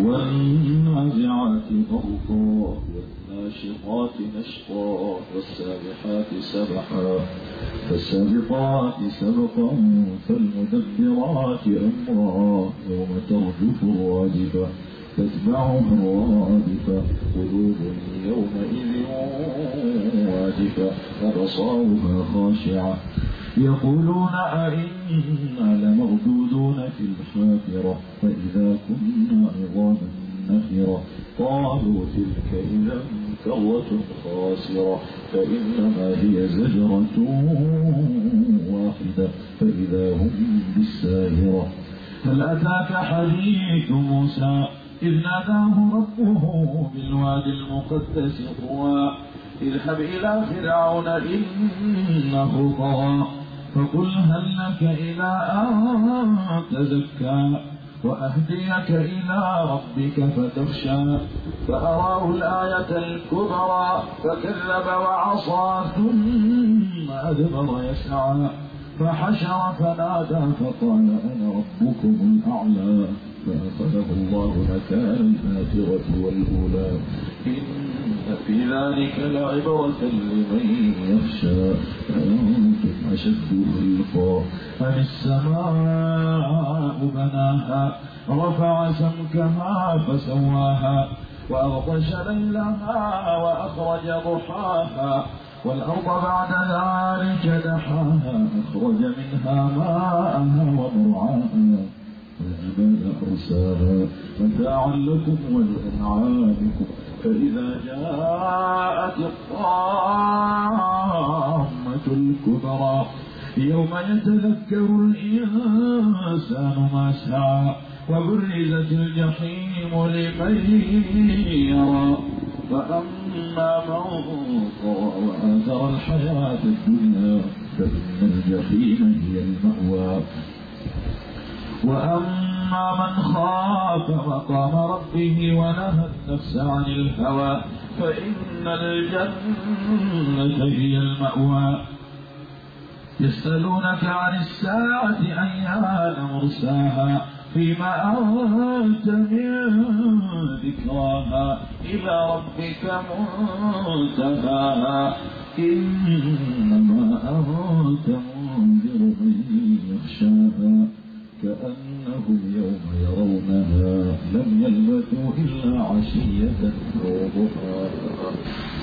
والنازعات غرقا والناشطات نشطا والسابحات سبحا فالسابقات سبقا فالمدبرات أمرا يوم ترجف الرادفة تتبعها الرادفة قلوب يومئذ واجفة أبصارها خاشعة يقولون أئنا لمردودون في الحافرة فإذا كنا عظاما نخرة قالوا تلك إذا كرة خاسرة فإنما هي زجرة واحدة فإذا هم بالساهرة هل أتاك حديث موسى إذ ناداه ربه بالوادي المقدس طوى اذهب إلى فرعون إنه طغى فقل هل لك إلى أن تزكى وأهديك إلى ربك فتخشى فأراه الآية الكبرى فكذب وعصى ثم أدبر يسعى فحشر فنادى فقال أنا ربكم الأعلى فأخذه الله نكال الآخرة والأولى إن في ذلك لعبرة لمن يخشى أنتم أشد خلقا أم السماء بناها رفع سمكها فسواها وأغطش ليلها وأخرج ضحاها والأرض بعد ذلك دحاها أخرج منها ماءها ومرعاها والجبال أرساها متاعا لكم ولأنعامكم فإذا جاءت الطامة الكبرى يوم يتذكر الإنسان ما سعى وبرزت الجحيم لمن يرى فأما من طغى وآثر الحياة الدنيا فإن الجحيم هي المأوى وأما من خاف مقام ربه ونهى النفس عن الهوى فإن الجنة هي المأوى يسألونك عن الساعة أيان مرساها فيما أنت من ذكراها إلى ربك منتهاها إنما أنت منذر من يخشاها كأنهم يوم يرونها لم يلبثوا إلا عشية أو ضحاها